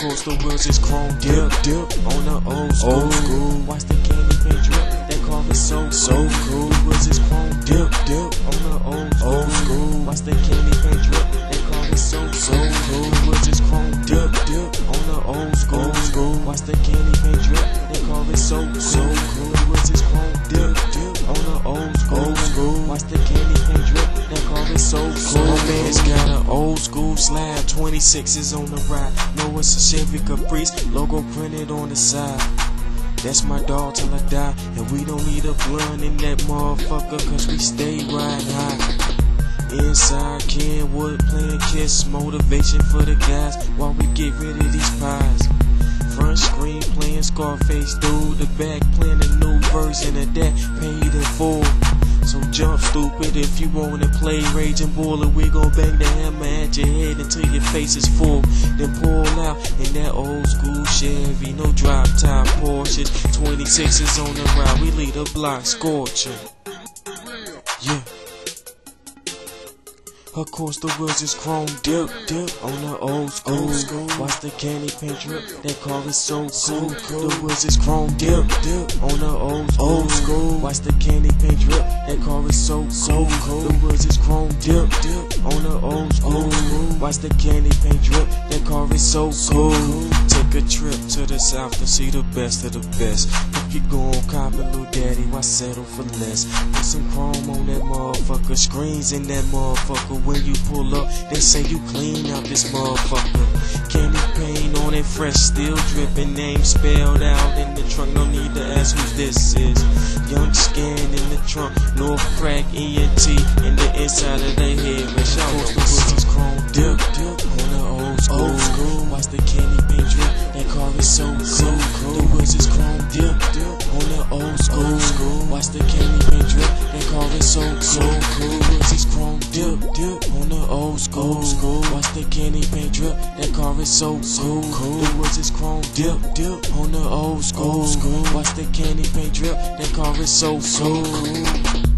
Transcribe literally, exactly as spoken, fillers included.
course the wheels is chrome dip, dip on the old school. Old school. Watch the candy paint drip, that car is so so cool. The wheels is chrome dip, dip on the old school. Old school. Watch the candy paint drip, that car is so so cool. The wheels is chrome dip, dip on the old school. Old school. Watch the candy paint drip, that car is so so cool. The wheels is chrome dip, dip on the old school. Old school. Watch the candy paint drip, that car is so cool. My man's got an old school slab, twenty-six is on the ride. Know it's a Chevy Caprice, logo printed on the side. That's my dog till I die, and we don't need a blunt in that motherfucker, cause we stay riding high. Inside Kenwood playing Kiss, motivation for the guys while we get rid of these pies. Front screen playing Scarface, through the back playing a new version of that, paid in full. So jump stupid if you wanna play Raging Bull, and we gon' bang the hammer at your head until your face is full. Then pull out in that old school Chevy, no drop top Porsches. twenty-sixes on the ride, we lead the block scorching. Yeah. Of course the wheels is chrome dip, dip on the old school. Old school. Watch the candy paint drip, that car is so cool. The wheels is chrome dip, dip on the old school. Old school. Watch the candy paint drip, that car is so so cool. The wheels is chrome dip, dip on the old school. Watch the candy paint drip, that car is so cool. Take a trip to the south to see the best of the best. If you gon' copy, little daddy, why settle for less? Put some chrome on that motherfucker, screens in that motherfucker. When you pull up, they say you clean out this motherfucker. Candy paint on it, fresh, still dripping, name spelled out in the trunk. No need to ask who this is. Young scan in the trunk, North Crack E N T in the inside of their head. Man, shout out the woods chrome dip, dip on the old school. Old school. Watch the candy paint drip, that car is so cool. cool. The woods is chrome dip, dip on the old school. Old school. Watch the candy paint drip, that car is so cool. cool. The woods is chrome dip, dip on the old school. Old school. Watch the candy paint drip, that car is so cool. cool. The woods is chrome dip, dip on the old school. Old school. Watch the candy paint drip, that car is so cool. cool.